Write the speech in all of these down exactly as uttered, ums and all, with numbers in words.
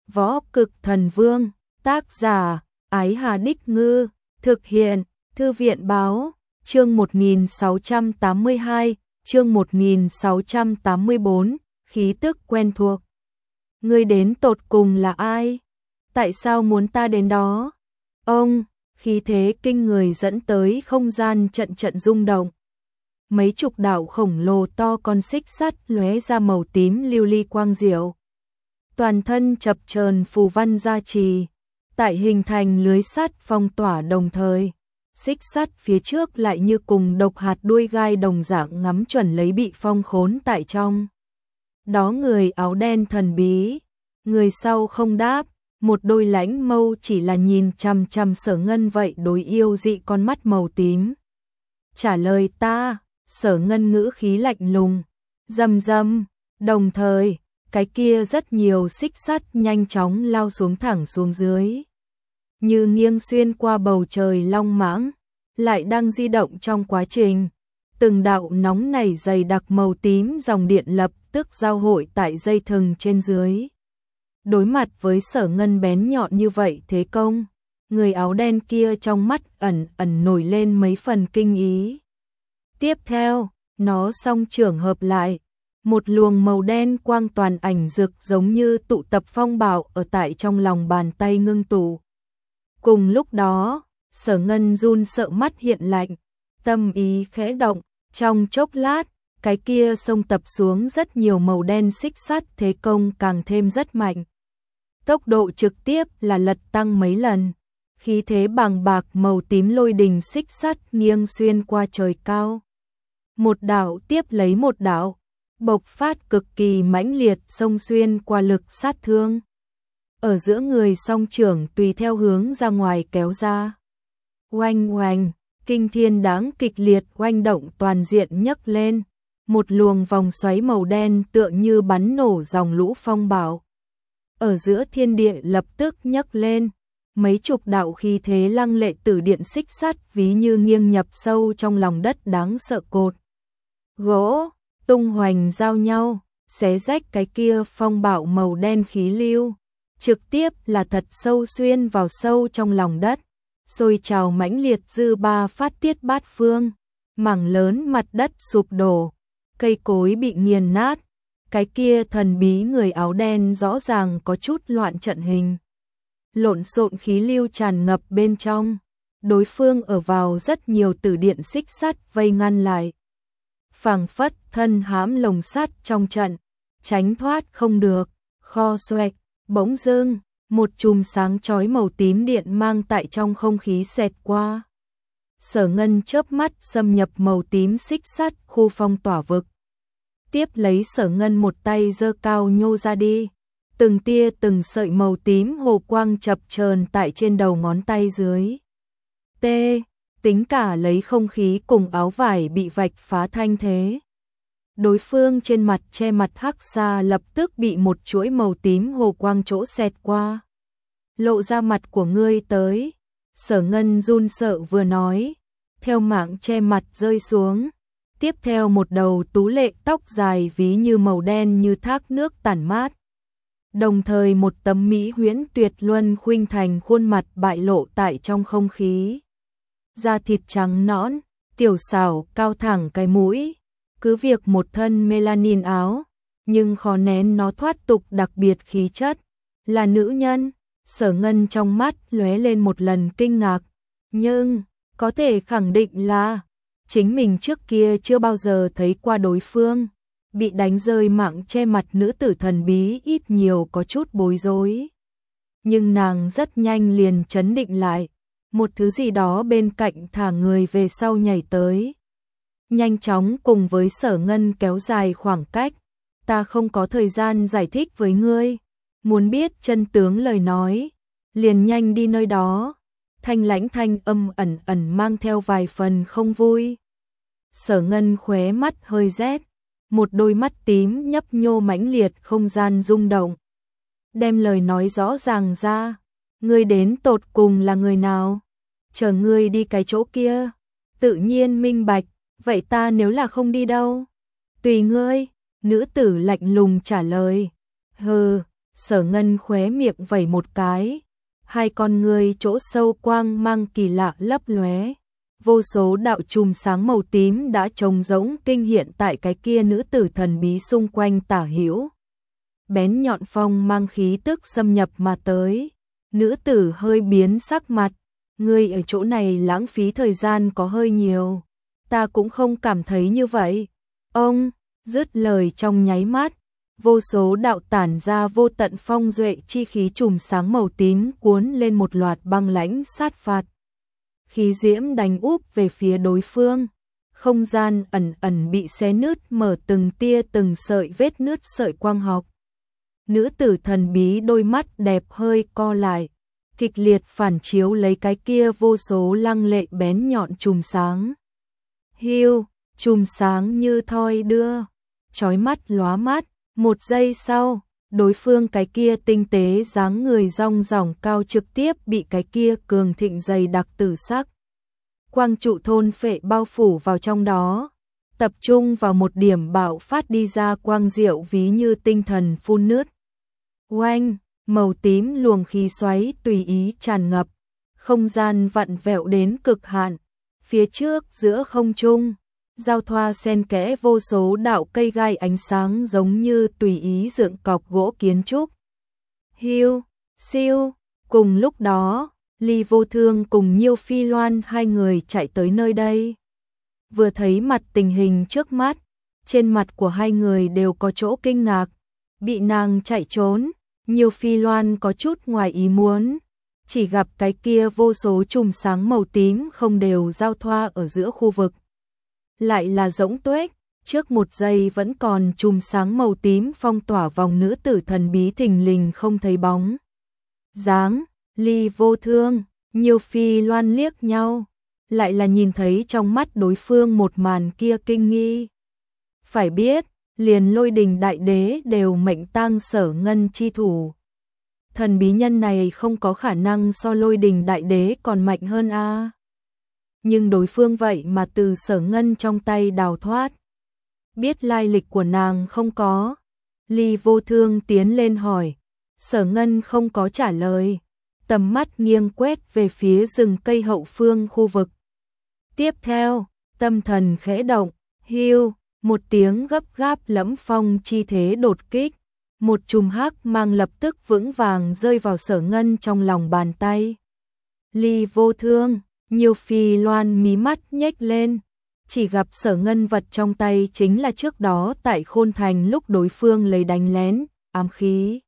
Võ Cực Thần Vương, tác giả, Ái Hà Đích Ngư, thực hiện, Thư viện Báo, chương một nghìn sáu trăm tám mươi hai, chương một nghìn sáu trăm tám mươi bốn, khí tức quen thuộc. Ngươi đến tột cùng là ai? Tại sao muốn ta đến đó? Ông, khí thế kinh người dẫn tới không gian trận trận rung động. Mấy chục đạo khổng lồ to con xích sắt lóe ra màu tím lưu ly quang diệu. Toàn thân chập chờn phù văn gia trì, tại hình thành lưới sắt phong tỏa đồng thời. Xích sắt phía trước lại như cùng độc hạt đuôi gai đồng dạng ngắm chuẩn lấy bị phong khốn tại trong. Đó người áo đen thần bí, người sau không đáp, một đôi lãnh mâu chỉ là nhìn chằm chằm Sở Ngân vậy đối yêu dị con mắt màu tím. Trả lời ta, Sở Ngân ngữ khí lạnh lùng, rầm rầm, đồng thời, cái kia rất nhiều xích sắt nhanh chóng lao xuống thẳng xuống dưới. Như nghiêng xuyên qua bầu trời long mãng, lại đang di động trong quá trình. Từng đạo nóng nảy dày đặc màu tím dòng điện lập tức giao hội tại dây thừng trên dưới. Đối mặt với Sở Ngân bén nhọn như vậy thế công, người áo đen kia trong mắt ẩn ẩn nổi lên mấy phần kinh ý. Tiếp theo, nó song trưởng hợp lại, một luồng màu đen quang toàn ảnh rực giống như tụ tập phong bạo ở tại trong lòng bàn tay ngưng tụ. Cùng lúc đó, Sở Ngân run sợ mắt hiện lạnh, tâm ý khẽ động, trong chốc lát, cái kia xông tập xuống rất nhiều màu đen xích sắt thế công càng thêm rất mạnh. Tốc độ trực tiếp là lật tăng mấy lần, khí thế bàng bạc màu tím lôi đình xích sắt nghiêng xuyên qua trời cao. Một đạo tiếp lấy một đạo, bộc phát cực kỳ mãnh liệt xông xuyên qua lực sát thương. Ở giữa người song trưởng tùy theo hướng ra ngoài kéo ra. Oanh oanh, kinh thiên đáng kịch liệt oanh động toàn diện nhấc lên. Một luồng vòng xoáy màu đen tựa như bắn nổ dòng lũ phong bạo. Ở giữa thiên địa lập tức nhấc lên. Mấy chục đạo khí thế lăng lệ tử điện xích sắt ví như nghiêng nhập sâu trong lòng đất đáng sợ cột gỗ, tung hoành giao nhau, xé rách cái kia phong bạo màu đen khí lưu. Trực tiếp là thật sâu xuyên vào sâu trong lòng đất, sôi trào mãnh liệt dư ba phát tiết bát phương, mảng lớn mặt đất sụp đổ, cây cối bị nghiền nát, cái kia thần bí người áo đen rõ ràng có chút loạn trận hình. Lộn xộn khí lưu tràn ngập bên trong, đối phương ở vào rất nhiều tử điện xích sắt vây ngăn lại. Phảng phất thân hãm lồng sắt trong trận, tránh thoát không được, kho xoẹt. Bỗng dưng, một chùm sáng chói màu tím điện mang tại trong không khí xẹt qua. Sở Ngân chớp mắt xâm nhập màu tím xích sắt khu phong tỏa vực. Tiếp lấy Sở Ngân một tay giơ cao nhô ra đi. Từng tia từng sợi màu tím hồ quang chập chờn tại trên đầu ngón tay dưới. T, tính cả lấy không khí cùng áo vải bị vạch phá thanh thế. Đối phương trên mặt che mặt hắc xa lập tức bị một chuỗi màu tím hồ quang chỗ xẹt qua. Lộ ra mặt của ngươi tới. Sở Ngân run sợ vừa nói. Theo mạng che mặt rơi xuống. Tiếp theo một đầu tú lệ tóc dài ví như màu đen như thác nước tản mát. Đồng thời một tấm mỹ huyễn tuyệt luân khuynh thành khuôn mặt bại lộ tại trong không khí. Da thịt trắng nõn, tiểu xảo cao thẳng cái mũi. Cứ việc một thân melanin áo, nhưng khó nén nó thoát tục đặc biệt khí chất. Là nữ nhân, Sở Ngân trong mắt lóe lên một lần kinh ngạc. Nhưng, có thể khẳng định là, chính mình trước kia chưa bao giờ thấy qua đối phương. Bị đánh rơi mạng che mặt nữ tử thần bí ít nhiều có chút bối rối. Nhưng nàng rất nhanh liền trấn định lại. Một thứ gì đó bên cạnh thả người về sau nhảy tới. Nhanh chóng cùng với Sở Ngân kéo dài khoảng cách. Ta không có thời gian giải thích với ngươi. Muốn biết chân tướng lời nói, liền nhanh đi nơi đó. Thanh lãnh thanh âm ẩn ẩn mang theo vài phần không vui. Sở Ngân khóe mắt hơi rét, một đôi mắt tím nhấp nhô mãnh liệt không gian rung động. Đem lời nói rõ ràng ra, ngươi đến tột cùng là người nào? Chờ ngươi đi cái chỗ kia, tự nhiên minh bạch. Vậy ta nếu là không đi đâu? Tùy ngươi, nữ tử lạnh lùng trả lời. Hừ, Sở Ngân khóe miệng vẩy một cái, hai con ngươi chỗ sâu quang mang kỳ lạ lấp lóe. Vô số đạo chùm sáng màu tím đã trống rỗng kinh hiện tại cái kia nữ tử thần bí xung quanh tả hữu. Bén nhọn phong mang khí tức xâm nhập mà tới. Nữ tử hơi biến sắc mặt, ngươi ở chỗ này lãng phí thời gian có hơi nhiều. Ta cũng không cảm thấy như vậy. Ông, dứt lời trong nháy mắt, vô số đạo tản ra vô tận phong duệ chi khí chùm sáng màu tím cuốn lên một loạt băng lãnh sát phạt. Khí diễm đánh úp về phía đối phương, không gian ẩn ẩn bị xé nứt mở từng tia từng sợi vết nứt sợi quang học. Nữ tử thần bí đôi mắt đẹp hơi co lại, kịch liệt phản chiếu lấy cái kia vô số lăng lệ bén nhọn chùm sáng. Hiu, chùm sáng như thoi đưa, chói mắt lóa mắt, một giây sau, đối phương cái kia tinh tế dáng người rong ròng cao trực tiếp bị cái kia cường thịnh dày đặc tử sắc. Quang trụ thôn phệ bao phủ vào trong đó, tập trung vào một điểm bạo phát đi ra quang diệu ví như tinh thần phun nước. Oanh, màu tím luồng khí xoáy tùy ý tràn ngập, không gian vặn vẹo đến cực hạn, phía trước giữa không trung. Giao thoa xen kẽ vô số đạo cây gai ánh sáng giống như tùy ý dựng cọc gỗ kiến trúc. Hiu, siêu, cùng lúc đó, Ly Vô Thương cùng Nhiêu Phi Loan hai người chạy tới nơi đây. Vừa thấy mặt tình hình trước mắt, trên mặt của hai người đều có chỗ kinh ngạc, bị nàng chạy trốn, Nhiêu Phi Loan có chút ngoài ý muốn, chỉ gặp cái kia vô số chùm sáng màu tím không đều giao thoa ở giữa khu vực. Lại là rỗng tuếch, trước một giây vẫn còn chùm sáng màu tím phong tỏa vòng nữ tử thần bí thình lình không thấy bóng dáng. Ly Vô Thương, Nhiêu Phi Loan liếc nhau, lại là nhìn thấy trong mắt đối phương một màn kia kinh nghi. Phải biết, liền Lôi Đình Đại Đế đều mệnh tang Sở Ngân chi thủ. Thần bí nhân này không có khả năng so Lôi Đình Đại Đế còn mạnh hơn a. À. Nhưng đối phương vậy mà từ Sở Ngân trong tay đào thoát. Biết lai lịch của nàng không có. Ly Vô Thương tiến lên hỏi. Sở Ngân không có trả lời. Tầm mắt nghiêng quét về phía rừng cây hậu phương khu vực. Tiếp theo, tâm thần khẽ động, hiu, một tiếng gấp gáp lẫm phong chi thế đột kích. Một chùm hắc mang lập tức vững vàng rơi vào Sở Ngân trong lòng bàn tay. Ly Vô Thương, Nhiêu Phi Loan mí mắt nhếch lên, chỉ gặp Sở Ngân vật trong tay chính là trước đó tại Khôn Thành lúc đối phương lấy đánh lén, ám khí.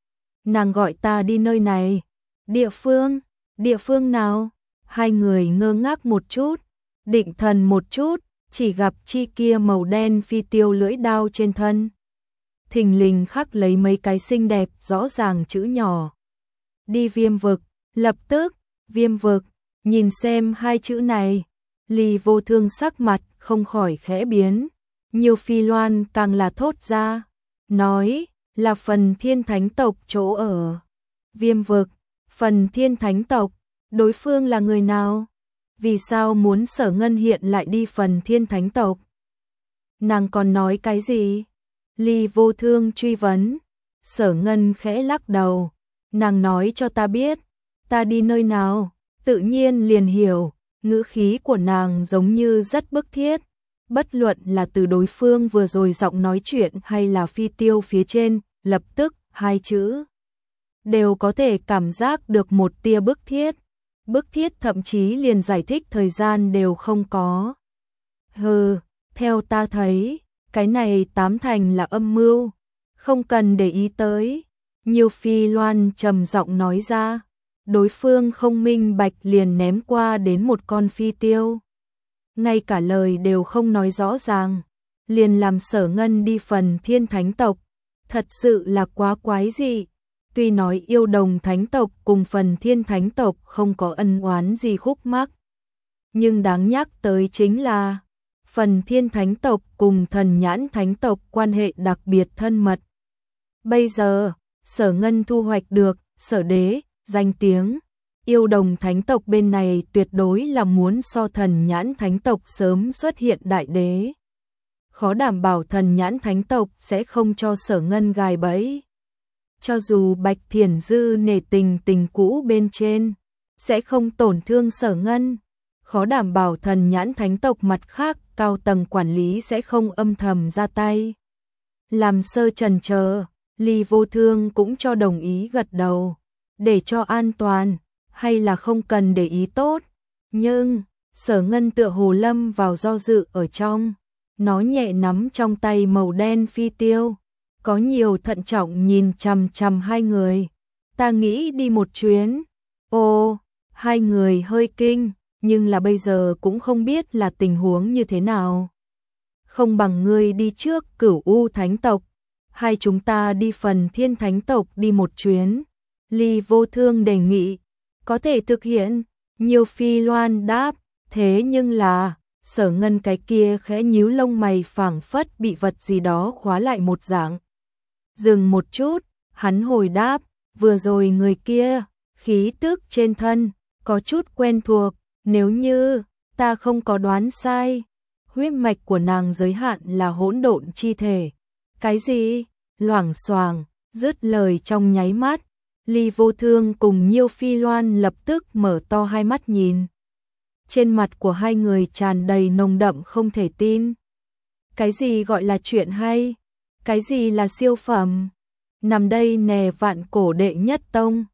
Nàng gọi ta đi nơi này. Địa phương, địa phương nào? Hai người ngơ ngác một chút, định thần một chút, chỉ gặp chi kia màu đen phi tiêu lưỡi đao trên thân. Thình lình khắc lấy mấy cái xinh đẹp rõ ràng chữ nhỏ. Đi Viêm Vực, lập tức, Viêm Vực, nhìn xem hai chữ này. Ly Vô Thương sắc mặt không khỏi khẽ biến. Nhiêu Phi Loan càng là thốt ra, nói là phần Thiên Thánh tộc chỗ ở. Viêm Vực, phần Thiên Thánh tộc, đối phương là người nào? Vì sao muốn Sở Ngân hiện lại đi phần Thiên Thánh tộc? Nàng còn nói cái gì? Ly Vô Thương truy vấn. Sở Ngân khẽ lắc đầu. Nàng nói cho ta biết, ta đi nơi nào, tự nhiên liền hiểu. Ngữ khí của nàng giống như rất bức thiết. Bất luận là từ đối phương vừa rồi giọng nói chuyện hay là phi tiêu phía trên, lập tức hai chữ đều có thể cảm giác được một tia bức thiết. Bức thiết thậm chí liền giải thích thời gian đều không có. Hừ, theo ta thấy, cái này tám thành là âm mưu, không cần để ý tới. Nhiêu Phi Loan trầm giọng nói ra, đối phương không minh bạch liền ném qua đến một con phi tiêu. Ngay cả lời đều không nói rõ ràng, liền làm Sở Ngân đi phần Thiên Thánh tộc, thật sự là quá quái dị. Tuy nói yêu đồng thánh tộc cùng phần Thiên Thánh tộc không có ân oán gì khúc mắc, nhưng đáng nhắc tới chính là phần Thiên Thánh tộc cùng Thần Nhãn Thánh tộc quan hệ đặc biệt thân mật. Bây giờ, Sở Ngân thu hoạch được Sở Đế danh tiếng, yêu đồng thánh tộc bên này tuyệt đối là muốn so Thần Nhãn Thánh tộc sớm xuất hiện đại đế. Khó đảm bảo Thần Nhãn Thánh tộc sẽ không cho Sở Ngân gài bẫy. Cho dù Bạch Thiển Dư nể tình tình cũ bên trên, sẽ không tổn thương Sở Ngân. Khó đảm bảo thần nhãn thánh tộc mặt khác cao tầng quản lý sẽ không âm thầm ra tay. Làm sơ trần chờ, Ly Vô Thương cũng cho đồng ý gật đầu. Để cho an toàn, hay là không cần để ý tốt. Nhưng, Sở Ngân tựa hồ lâm vào do dự ở trong. Nó nhẹ nắm trong tay màu đen phi tiêu. Có nhiều thận trọng nhìn chằm chằm hai người. Ta nghĩ đi một chuyến. Ồ, hai người hơi kinh, nhưng là bây giờ cũng không biết là tình huống như thế nào. Không bằng ngươi đi trước Cửu U Thánh tộc, hai chúng ta đi Phần Thiên Thánh tộc đi một chuyến. Ly Vô Thương đề nghị, có thể thực hiện. Nhiều Phi Loan đáp, thế nhưng là, Sở Ngân cái kia khẽ nhíu lông mày phảng phất bị vật gì đó khóa lại một dạng. Dừng một chút, hắn hồi đáp, vừa rồi người kia, khí tức trên thân, có chút quen thuộc, nếu như, ta không có đoán sai, huyết mạch của nàng giới hạn là hỗn độn chi thể. Cái gì? Loảng xoảng, dứt lời trong nháy mắt, Ly Vô Thương cùng Nhiêu Phi Loan lập tức mở to hai mắt nhìn. Trên mặt của hai người tràn đầy nồng đậm không thể tin. Cái gì gọi là chuyện hay? Cái gì là siêu phẩm? Nằm đây nè vạn cổ đệ nhất tông,